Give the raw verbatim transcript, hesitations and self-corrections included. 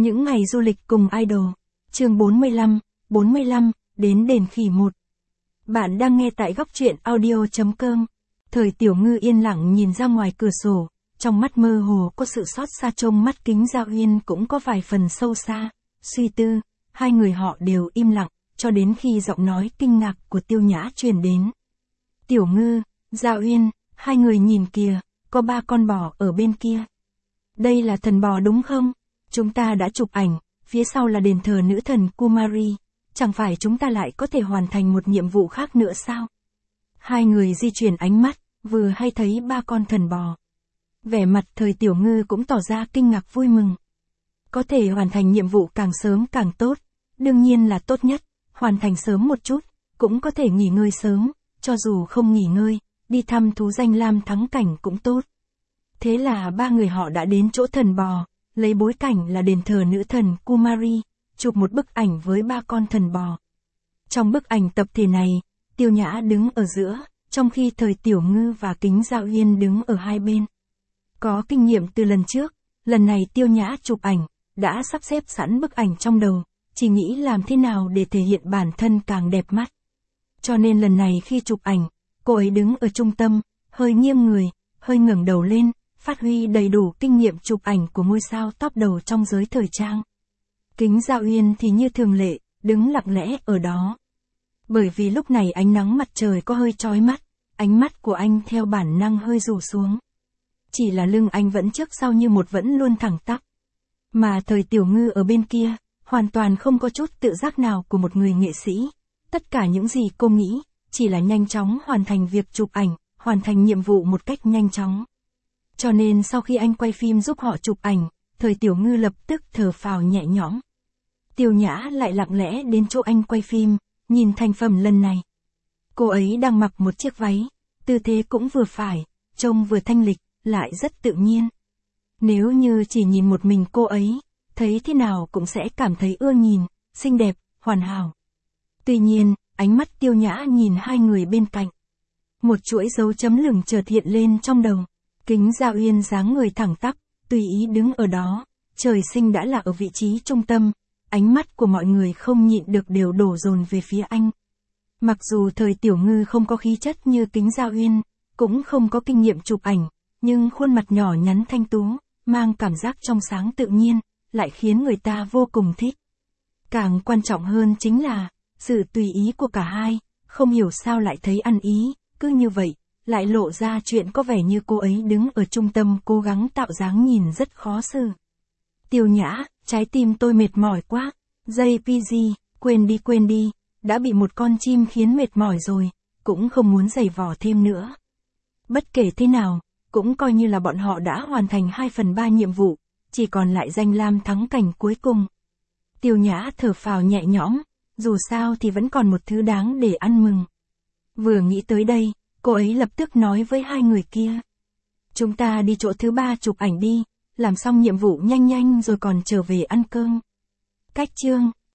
Những ngày du lịch cùng idol. Chương bốn mươi lăm, bốn mươi lăm, đến đền khỉ một. Bạn đang nghe tại góc truyện audio chấm com. Thời Tiểu Ngư yên lặng nhìn ra ngoài cửa sổ, trong mắt mơ hồ có sự xót xa, trông mắt Kính Dao Uyên cũng có vài phần sâu xa, suy tư. Hai người họ đều im lặng, cho đến khi giọng nói kinh ngạc của Tiêu Nhã truyền đến. Tiểu Ngư, Dao Uyên, hai người nhìn kìa, có ba con bò ở bên kia. Đây là thần bò đúng không? Chúng ta đã chụp ảnh, phía sau là đền thờ nữ thần Kumari, chẳng phải chúng ta lại có thể hoàn thành một nhiệm vụ khác nữa sao? Hai người di chuyển ánh mắt, vừa hay thấy ba con thần bò. Vẻ mặt Thời Tiểu Ngư cũng tỏ ra kinh ngạc vui mừng. Có thể hoàn thành nhiệm vụ càng sớm càng tốt, đương nhiên là tốt nhất, hoàn thành sớm một chút, cũng có thể nghỉ ngơi sớm, cho dù không nghỉ ngơi, đi thăm thú danh lam thắng cảnh cũng tốt. Thế là ba người họ đã đến chỗ thần bò, lấy bối cảnh là đền thờ nữ thần Kumari, chụp một bức ảnh với ba con thần bò. Trong bức ảnh tập thể này, Tiêu Nhã đứng ở giữa, trong khi Thời Tiểu Ngư và Kính Dao Uyên đứng ở hai bên. Có kinh nghiệm từ lần trước, lần này Tiêu Nhã chụp ảnh, đã sắp xếp sẵn bức ảnh trong đầu, chỉ nghĩ làm thế nào để thể hiện bản thân càng đẹp mắt. Cho nên lần này khi chụp ảnh, cô ấy đứng ở trung tâm, hơi nghiêng người, hơi ngẩng đầu lên, phát huy đầy đủ kinh nghiệm chụp ảnh của ngôi sao top đầu trong giới thời trang. Kính Dao Uyên thì như thường lệ, đứng lặng lẽ ở đó. Bởi vì lúc này ánh nắng mặt trời có hơi chói mắt, ánh mắt của anh theo bản năng hơi rủ xuống. Chỉ là lưng anh vẫn trước sau như một vẫn luôn thẳng tắp. Mà Thời Tiểu Ngư ở bên kia, hoàn toàn không có chút tự giác nào của một người nghệ sĩ. Tất cả những gì cô nghĩ, chỉ là nhanh chóng hoàn thành việc chụp ảnh, hoàn thành nhiệm vụ một cách nhanh chóng. Cho nên sau khi anh quay phim giúp họ chụp ảnh, Thời Tiểu Ngư lập tức thở phào nhẹ nhõm. Tiêu Nhã lại lặng lẽ đến chỗ anh quay phim, nhìn thành phẩm lần này. Cô ấy đang mặc một chiếc váy, tư thế cũng vừa phải, trông vừa thanh lịch, lại rất tự nhiên. Nếu như chỉ nhìn một mình cô ấy, thấy thế nào cũng sẽ cảm thấy ưa nhìn, xinh đẹp, hoàn hảo. Tuy nhiên, ánh mắt Tiêu Nhã nhìn hai người bên cạnh. Một chuỗi dấu chấm lửng chợt hiện lên trong đầu. Kính Dao Uyên dáng người thẳng tắp, tùy ý đứng ở đó, trời sinh đã là ở vị trí trung tâm, ánh mắt của mọi người không nhịn được đều đổ dồn về phía anh. Mặc dù Thời Tiểu Ngư không có khí chất như Kính Dao Uyên, cũng không có kinh nghiệm chụp ảnh, nhưng khuôn mặt nhỏ nhắn thanh tú, mang cảm giác trong sáng tự nhiên, lại khiến người ta vô cùng thích. Càng quan trọng hơn chính là, sự tùy ý của cả hai, không hiểu sao lại thấy ăn ý, cứ như vậy, lại lộ ra chuyện có vẻ như cô ấy đứng ở trung tâm cố gắng tạo dáng nhìn rất khó xử. Tiêu Nhã, trái tim tôi mệt mỏi quá. gi pê giê, quên đi quên đi, đã bị một con chim khiến mệt mỏi rồi, cũng không muốn giày vò thêm nữa. Bất kể thế nào, cũng coi như là bọn họ đã hoàn thành hai phần ba nhiệm vụ, chỉ còn lại danh lam thắng cảnh cuối cùng. Tiêu Nhã thở phào nhẹ nhõm, dù sao thì vẫn còn một thứ đáng để ăn mừng. Vừa nghĩ tới đây, cô ấy lập tức nói với hai người kia. Chúng ta đi chỗ thứ ba chụp ảnh đi, làm xong nhiệm vụ nhanh nhanh rồi còn trở về ăn cơm. Cách chương.